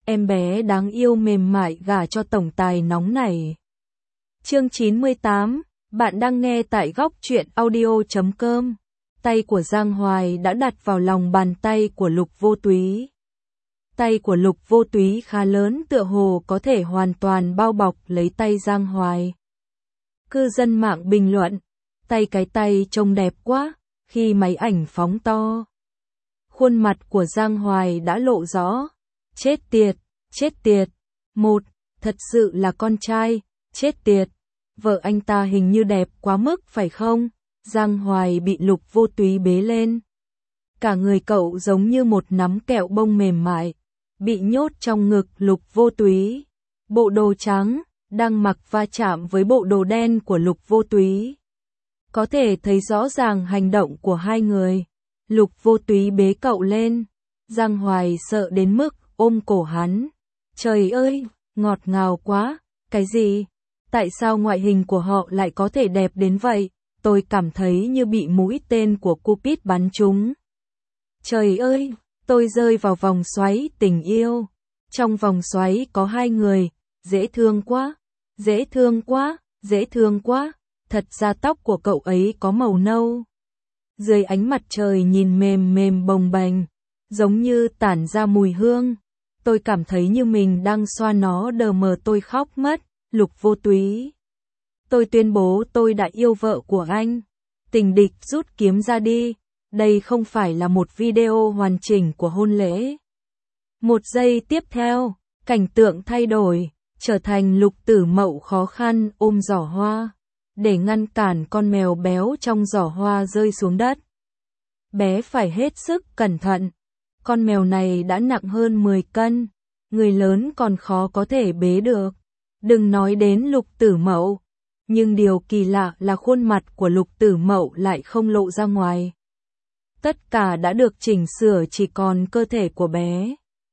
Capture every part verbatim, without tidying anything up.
em bé đáng yêu mềm mại gả cho tổng tài nóng này. Chương chín mươi tám, bạn đang nghe tại góc truyện audio chấm com. Tay của Giang Hoài đã đặt vào lòng bàn tay của Lục Vô Túy. Tay của Lục Vô Túy khá lớn, tựa hồ có thể hoàn toàn bao bọc lấy tay Giang Hoài. Cư dân mạng bình luận, tay cái tay trông đẹp quá, khi máy ảnh phóng to. Khuôn mặt của Giang Hoài đã lộ rõ. Chết tiệt, chết tiệt. Một, thật sự là con trai, chết tiệt. Vợ anh ta hình như đẹp quá mức phải không? Giang Hoài bị Lục Vô Túy bế lên. Cả người cậu giống như một nắm kẹo bông mềm mại, bị nhốt trong ngực Lục Vô Túy. Bộ đồ trắng đang mặc va chạm với bộ đồ đen của Lục Vô Túy. Có thể thấy rõ ràng hành động của hai người. Lục Vô Túy bế cậu lên. Giang Hoài sợ đến mức ôm cổ hắn. Trời ơi, ngọt ngào quá. Cái gì? Tại sao ngoại hình của họ lại có thể đẹp đến vậy? Tôi cảm thấy như bị mũi tên của Cupid bắn trúng. Trời ơi, tôi rơi vào vòng xoáy tình yêu. Trong vòng xoáy có hai người, dễ thương quá, dễ thương quá, dễ thương quá. Thật ra tóc của cậu ấy có màu nâu. Dưới ánh mặt trời nhìn mềm mềm bồng bềnh, giống như tản ra mùi hương. Tôi cảm thấy như mình đang xoa nó đờ mờ, tôi khóc mất. Lục Vô Túy. Tôi tuyên bố tôi đã yêu vợ của anh. Tình địch rút kiếm ra đi. Đây không phải là một video hoàn chỉnh của hôn lễ. Một giây tiếp theo, cảnh tượng thay đổi, trở thành Lục Tử Mậu khó khăn ôm giỏ hoa, để ngăn cản con mèo béo trong giỏ hoa rơi xuống đất. Bé phải hết sức cẩn thận. Con mèo này đã nặng hơn mười cân. Người lớn còn khó có thể bế được. Đừng nói đến Lục Tử Mậu. Nhưng điều kỳ lạ là khuôn mặt của Lục Tử Mậu lại không lộ ra ngoài. Tất cả đã được chỉnh sửa, chỉ còn cơ thể của bé.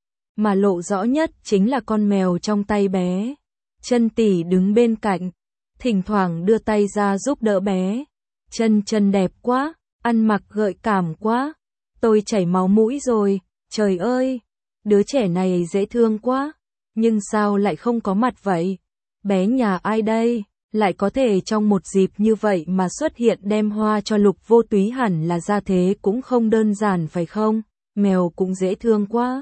Mà lộ rõ nhất chính là con mèo trong tay bé. Chân tỷ đứng bên cạnh, thỉnh thoảng đưa tay ra giúp đỡ bé. Chân chân đẹp quá, ăn mặc gợi cảm quá. Tôi chảy máu mũi rồi, trời ơi, đứa trẻ này dễ thương quá. Nhưng sao lại không có mặt vậy? Bé nhà ai đây? Lại có thể trong một dịp như vậy mà xuất hiện đem hoa cho Lục Vô Túy, hẳn là gia thế cũng không đơn giản phải không? Mèo cũng dễ thương quá.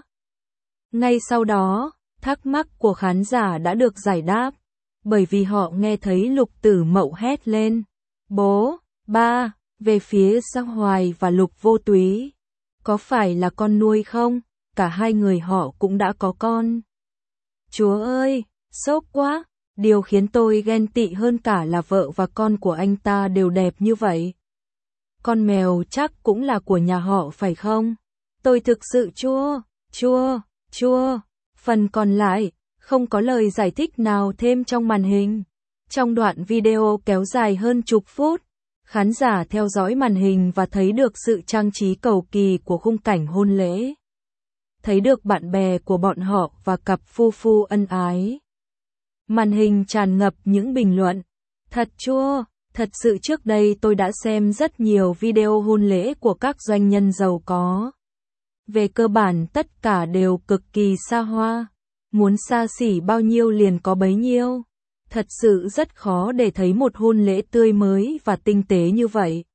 Ngay sau đó, thắc mắc của khán giả đã được giải đáp, bởi vì họ nghe thấy Lục Tử Mậu hét lên. Bố, ba, về phía Giang Hoài và Lục Vô Túy. Có phải là con nuôi không? Cả hai người họ cũng đã có con. Chúa ơi, sốc quá. Điều khiến tôi ghen tị hơn cả là vợ và con của anh ta đều đẹp như vậy. Con mèo chắc cũng là của nhà họ phải không? Tôi thực sự chua, chua, chua. Phần còn lại, không có lời giải thích nào thêm trong màn hình. Trong đoạn video kéo dài hơn chục phút, khán giả theo dõi màn hình và thấy được sự trang trí cầu kỳ của khung cảnh hôn lễ. Thấy được bạn bè của bọn họ và cặp phu phu ân ái. Màn hình tràn ngập những bình luận. Thật chua, thật sự trước đây tôi đã xem rất nhiều video hôn lễ của các doanh nhân giàu có. Về cơ bản tất cả đều cực kỳ xa hoa. Muốn xa xỉ bao nhiêu liền có bấy nhiêu. Thật sự rất khó để thấy một hôn lễ tươi mới và tinh tế như vậy.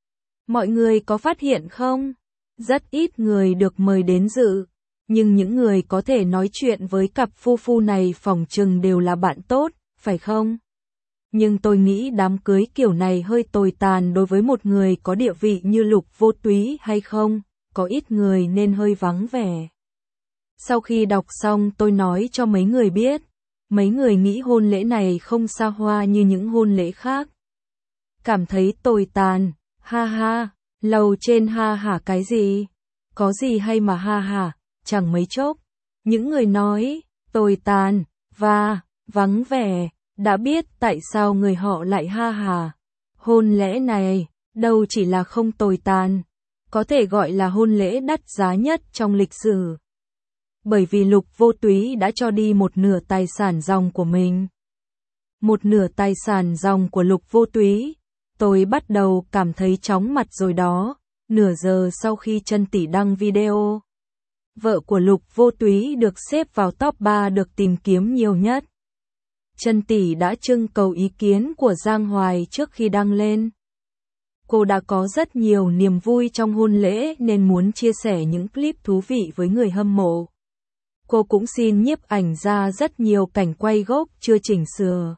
Mọi người có phát hiện không? Rất ít người được mời đến dự. Nhưng những người có thể nói chuyện với cặp phu phu này phỏng chừng đều là bạn tốt, phải không? Nhưng tôi nghĩ đám cưới kiểu này hơi tồi tàn đối với một người có địa vị như Lục Vô Túy hay không? Có ít người nên hơi vắng vẻ. Sau khi đọc xong tôi nói cho mấy người biết. Mấy người nghĩ hôn lễ này không xa hoa như những hôn lễ khác. Cảm thấy tồi tàn, ha ha, lầu trên ha hả cái gì? Có gì hay mà ha hả? Chẳng mấy chốc, những người nói, tồi tàn, và, vắng vẻ, đã biết tại sao người họ lại ha hà. Hôn lễ này, đâu chỉ là không tồi tàn, có thể gọi là hôn lễ đắt giá nhất trong lịch sử. Bởi vì Lục Vô Túy đã cho đi một nửa tài sản ròng của mình. Một nửa tài sản ròng của Lục Vô Túy, tôi bắt đầu cảm thấy chóng mặt rồi đó, nửa giờ sau khi Chân tỷ đăng video. vợ của Lục Vô Túy được xếp vào top ba được tìm kiếm nhiều nhất. Chân tỷ đã trưng cầu ý kiến của Giang Hoài trước khi đăng lên. Cô đã có rất nhiều niềm vui trong hôn lễ nên muốn chia sẻ những clip thú vị với người hâm mộ. Cô cũng xin nhiếp ảnh ra rất nhiều cảnh quay gốc chưa chỉnh sửa.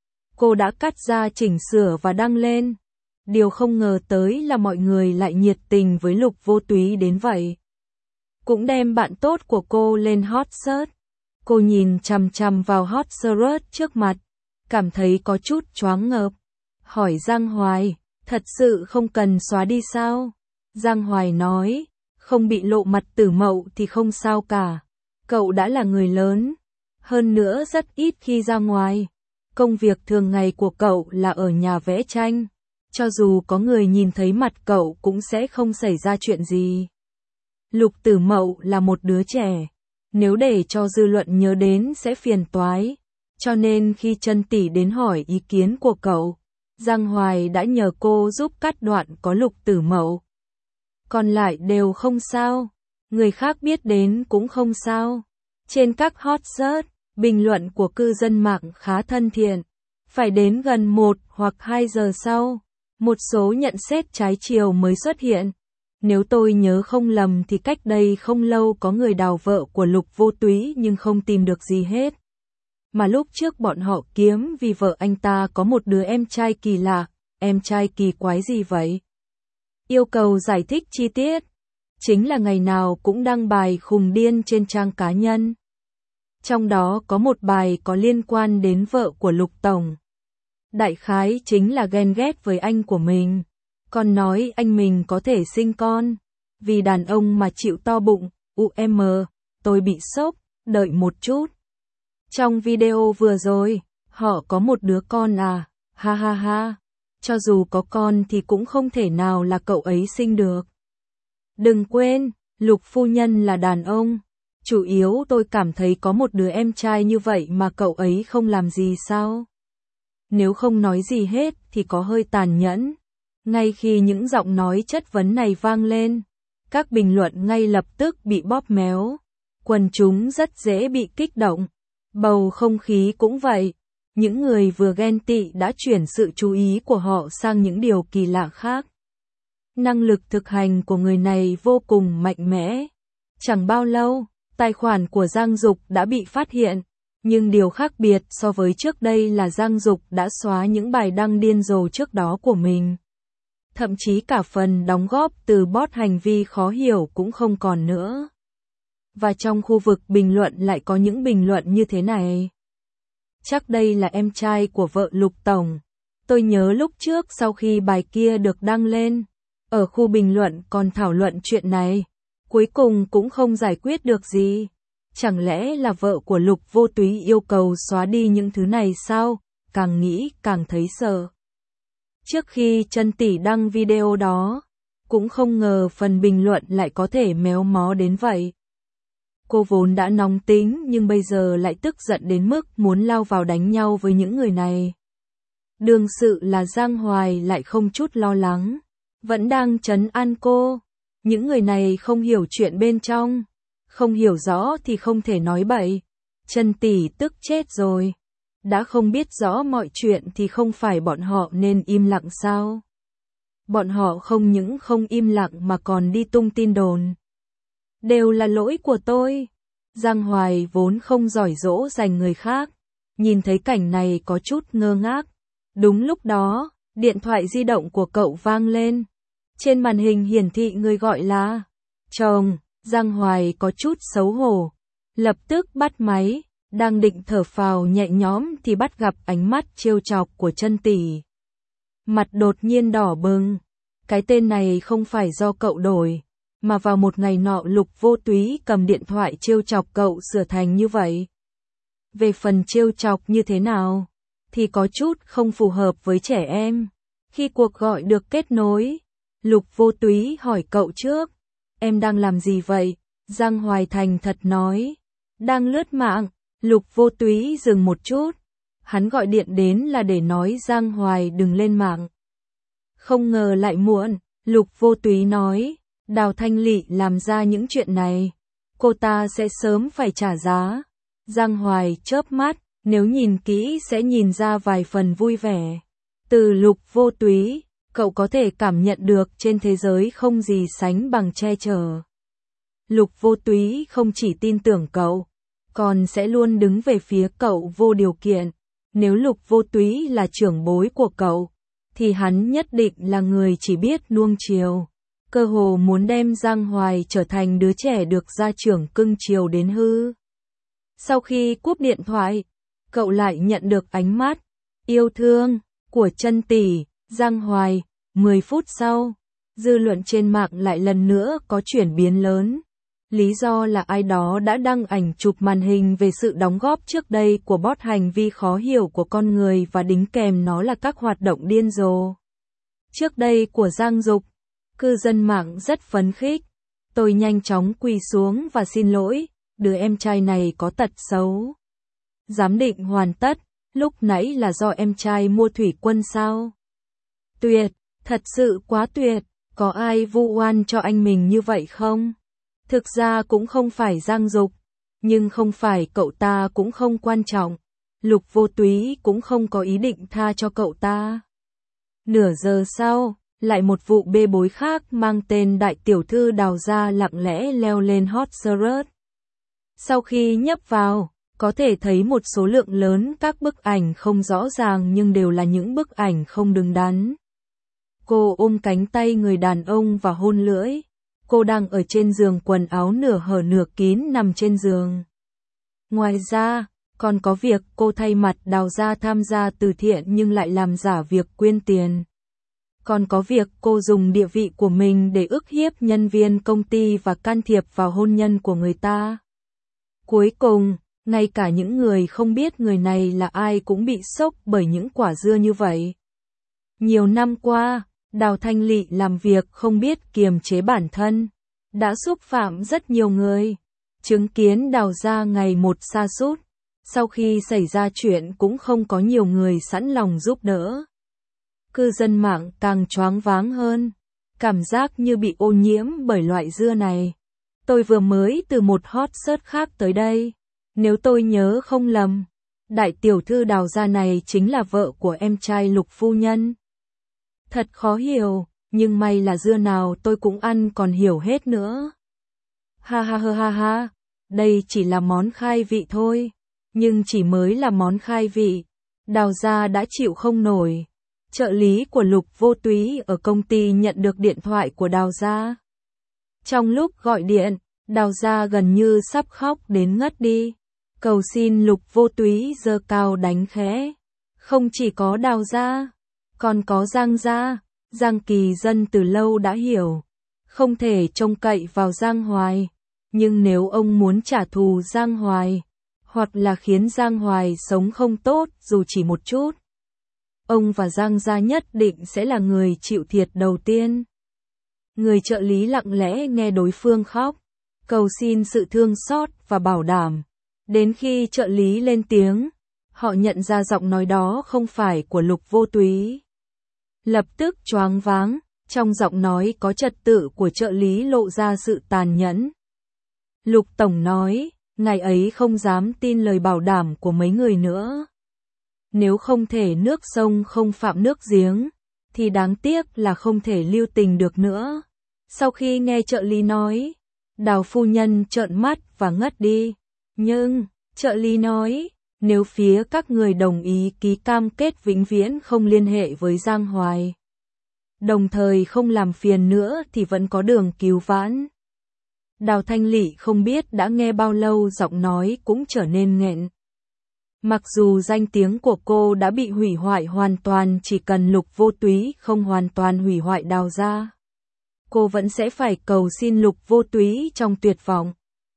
Cô đã cắt ra chỉnh sửa và đăng lên. Điều không ngờ tới là mọi người lại nhiệt tình với Lục Vô Túy đến vậy. Cũng đem bạn tốt của cô lên hot search. Cô nhìn chằm chằm vào hot search trước mặt, cảm thấy có chút choáng ngợp. Hỏi Giang Hoài, thật sự không cần xóa đi sao? Giang Hoài nói, không bị lộ mặt tử mậu thì không sao cả. Cậu đã là người lớn. Hơn nữa rất ít khi ra ngoài. Công việc thường ngày của cậu là ở nhà vẽ tranh. Cho dù có người nhìn thấy mặt cậu cũng sẽ không xảy ra chuyện gì. Lục Tử Mậu là một đứa trẻ. Nếu để cho dư luận nhớ đến sẽ phiền toái. Cho nên khi Chân tỷ đến hỏi ý kiến của cậu, Giang Hoài đã nhờ cô giúp cắt đoạn có Lục Tử Mậu. Còn lại đều không sao. Người khác biết đến cũng không sao. Trên các hot search, bình luận của cư dân mạng khá thân thiện. Phải đến gần một hoặc hai giờ sau, một số nhận xét trái chiều mới xuất hiện. Nếu tôi nhớ không lầm thì cách đây không lâu có người đào vợ của Lục Vô Túy nhưng không tìm được gì hết. Mà lúc trước bọn họ kiếm vì vợ anh ta có một đứa em trai kỳ lạ. Em trai kỳ quái gì vậy? Yêu cầu giải thích chi tiết. Chính là ngày nào cũng đăng bài khùng điên trên trang cá nhân. Trong đó có một bài có liên quan đến vợ của Lục Tổng. Đại khái chính là ghen ghét với anh của mình. Còn nói anh mình có thể sinh con. Vì đàn ông mà chịu to bụng, u em, tôi bị sốc, đợi một chút. Trong video vừa rồi, họ có một đứa con à, ha ha ha. Cho dù có con thì cũng không thể nào là cậu ấy sinh được. Đừng quên, Lục phu nhân là đàn ông. Chủ yếu tôi cảm thấy có một đứa em trai như vậy mà cậu ấy không làm gì sao? Nếu không nói gì hết thì có hơi tàn nhẫn. Ngay khi những giọng nói chất vấn này vang lên, các bình luận ngay lập tức bị bóp méo. Quần chúng rất dễ bị kích động. Bầu không khí cũng vậy. Những người vừa ghen tị đã chuyển sự chú ý của họ sang những điều kỳ lạ khác. Năng lực thực hành của người này vô cùng mạnh mẽ. Chẳng bao lâu, tài khoản của Giang Dục đã bị phát hiện. Nhưng điều khác biệt so với trước đây là Giang Dục đã xóa những bài đăng điên rồ trước đó của mình. Thậm chí cả phần đóng góp từ bot hành vi khó hiểu cũng không còn nữa. Và trong khu vực bình luận lại có những bình luận như thế này. Chắc đây là em trai của vợ Lục Tổng. Tôi nhớ lúc trước sau khi bài kia được đăng lên, ở khu bình luận còn thảo luận chuyện này. Cuối cùng cũng không giải quyết được gì. Chẳng lẽ là vợ của Lục Vô Túy yêu cầu xóa đi những thứ này sao? Càng nghĩ càng thấy sợ. Trước khi Chân tỷ đăng video đó, cũng không ngờ phần bình luận lại có thể méo mó đến vậy. Cô vốn đã nóng tính nhưng bây giờ lại tức giận đến mức muốn lao vào đánh nhau với những người này. Đương sự là Giang Hoài lại không chút lo lắng, vẫn đang trấn an cô. Những người này không hiểu chuyện bên trong, không hiểu rõ thì không thể nói bậy. Chân tỷ tức chết rồi. Đã không biết rõ mọi chuyện thì không phải bọn họ nên im lặng sao? Bọn họ không những không im lặng mà còn đi tung tin đồn. Đều là lỗi của tôi. Giang Hoài vốn không giỏi dỗ dành người khác. Nhìn thấy cảnh này có chút ngơ ngác. Đúng lúc đó, điện thoại di động của cậu vang lên. Trên màn hình hiển thị người gọi là chồng. Giang Hoài có chút xấu hổ. Lập tức bắt máy. Đang định thở phào nhẹ nhõm thì bắt gặp ánh mắt trêu chọc của Chân tỷ. Mặt đột nhiên đỏ bừng. Cái tên này không phải do cậu đổi, mà vào một ngày nọ Lục Vô Túy cầm điện thoại trêu chọc cậu sửa thành như vậy. Về phần trêu chọc như thế nào, thì có chút không phù hợp với trẻ em. Khi cuộc gọi được kết nối, Lục Vô Túy hỏi cậu trước. Em đang làm gì vậy? Giang Hoài thành thật nói. Đang lướt mạng. Lục Vô Túy dừng một chút. Hắn gọi điện đến là để nói Giang Hoài đừng lên mạng. Không ngờ lại muộn. Lục Vô Túy nói. Đào Thanh Lị làm ra những chuyện này. cô ta sẽ sớm phải trả giá. Giang Hoài chớp mắt, nếu nhìn kỹ sẽ nhìn ra vài phần vui vẻ. Từ Lục Vô Túy, cậu có thể cảm nhận được trên thế giới không gì sánh bằng che chở. Lục Vô Túy không chỉ tin tưởng cậu, còn sẽ luôn đứng về phía cậu vô điều kiện. Nếu Lục Vô Túy là trưởng bối của cậu, thì hắn nhất định là người chỉ biết nuông chiều. Cơ hồ muốn đem Giang Hoài trở thành đứa trẻ được gia trưởng cưng chiều đến hư. Sau khi cúp điện thoại, cậu lại nhận được ánh mắt yêu thương của chân tỷ, Giang Hoài. mười phút sau, dư luận trên mạng lại lần nữa có chuyển biến lớn. Lý do là ai đó đã đăng ảnh chụp màn hình về sự đóng góp trước đây của bot hành vi khó hiểu của con người và đính kèm nó là các hoạt động điên rồ trước đây của Giang Dục. Cư dân mạng rất phấn khích. Tôi nhanh chóng quỳ xuống và xin lỗi, đứa em trai này có tật xấu. Giám định hoàn tất, lúc nãy là do em trai mua thủy quân sao? Tuyệt, thật sự quá tuyệt, có ai vu oan cho anh mình như vậy không? Thực ra cũng không phải Giang Dục, nhưng không phải cậu ta cũng không quan trọng. Lục Vô Túy cũng không có ý định tha cho cậu ta. Nửa giờ sau, lại một vụ bê bối khác mang tên đại tiểu thư Đào Gia lặng lẽ leo lên hot search. Sau khi nhấp vào, có thể thấy một số lượng lớn các bức ảnh không rõ ràng nhưng đều là những bức ảnh không đứng đắn. Cô ôm cánh tay người đàn ông và hôn lưỡi. Cô đang ở trên giường, quần áo nửa hở nửa kín nằm trên giường. Ngoài ra, còn có việc cô thay mặt Đào Gia tham gia từ thiện nhưng lại làm giả việc quyên tiền. Còn có việc cô dùng địa vị của mình để ức hiếp nhân viên công ty và can thiệp vào hôn nhân của người ta. Cuối cùng, ngay cả những người không biết người này là ai cũng bị sốc bởi những quả dưa như vậy. Nhiều năm qua, Đào Thanh Lị làm việc không biết kiềm chế bản thân, đã xúc phạm rất nhiều người. Chứng kiến Đào Gia ngày một sa sút, sau khi xảy ra chuyện cũng không có nhiều người sẵn lòng giúp đỡ. Cư dân mạng càng choáng váng hơn, cảm giác như bị ô nhiễm bởi loại dưa này. Tôi vừa mới từ một hot search khác tới đây. Nếu tôi nhớ không lầm, đại tiểu thư Đào Gia này chính là vợ của em trai Lục phu nhân. Thật khó hiểu, nhưng may là dưa nào tôi cũng ăn còn hiểu hết nữa. Ha ha ha ha ha, đây chỉ là món khai vị thôi, nhưng chỉ mới là món khai vị, Đào Gia đã chịu không nổi. Trợ lý của Lục Vô Túy ở công ty nhận được điện thoại của Đào Gia. Trong lúc gọi điện, Đào Gia gần như sắp khóc đến ngất đi. Cầu xin Lục Vô Túy giơ cao đánh khẽ. Không chỉ có Đào Gia, còn có Giang Gia. Giang Kỳ Dân từ lâu đã hiểu, không thể trông cậy vào Giang Hoài. Nhưng nếu ông muốn trả thù Giang Hoài, hoặc là khiến Giang Hoài sống không tốt dù chỉ một chút, ông và Giang Gia nhất định sẽ là người chịu thiệt đầu tiên. Người trợ lý lặng lẽ nghe đối phương khóc, cầu xin sự thương xót và bảo đảm. Đến khi trợ lý lên tiếng, họ nhận ra giọng nói đó không phải của Lục Vô Túy. Lập tức choáng váng, trong giọng nói có trật tự của trợ lý lộ ra sự tàn nhẫn. Lục Tổng nói, ngài ấy không dám tin lời bảo đảm của mấy người nữa. Nếu không thể nước sông không phạm nước giếng, thì đáng tiếc là không thể lưu tình được nữa. Sau khi nghe trợ lý nói, Đào phu nhân trợn mắt và ngất đi. Nhưng, trợ lý nói, nếu phía các người đồng ý ký cam kết vĩnh viễn không liên hệ với Giang Hoài, đồng thời không làm phiền nữa thì vẫn có đường cứu vãn. Đào Thanh Lị không biết đã nghe bao lâu giọng nói cũng trở nên nghẹn. Mặc dù danh tiếng của cô đã bị hủy hoại hoàn toàn, chỉ cần Lục Vô Túy không hoàn toàn hủy hoại Đào Gia, cô vẫn sẽ phải cầu xin Lục Vô Túy trong tuyệt vọng.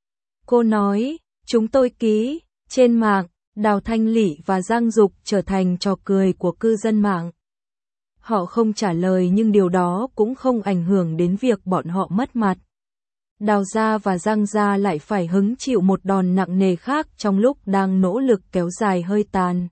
Cô nói, chúng tôi ký. Trên mạng, Đào Thanh Lị và Giang Dục trở thành trò cười của cư dân mạng. Họ không trả lời nhưng điều đó cũng không ảnh hưởng đến việc bọn họ mất mặt. Đào Gia và Giang Gia lại phải hứng chịu một đòn nặng nề khác trong lúc đang nỗ lực kéo dài hơi tàn.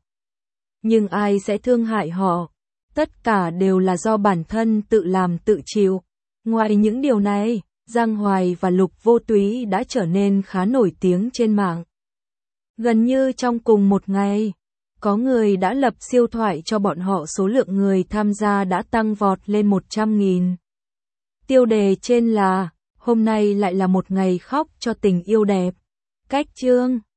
Nhưng ai sẽ thương hại họ? Tất cả đều là do bản thân tự làm tự chịu. Ngoài những điều này, Giang Hoài và Lục Vô Túy đã trở nên khá nổi tiếng trên mạng. Gần như trong cùng một ngày, có người đã lập siêu thoại cho bọn họ, số lượng người tham gia đã tăng vọt lên một trăm nghìn. Tiêu đề trên là, hôm nay lại là một ngày khóc cho tình yêu đẹp. Cách chương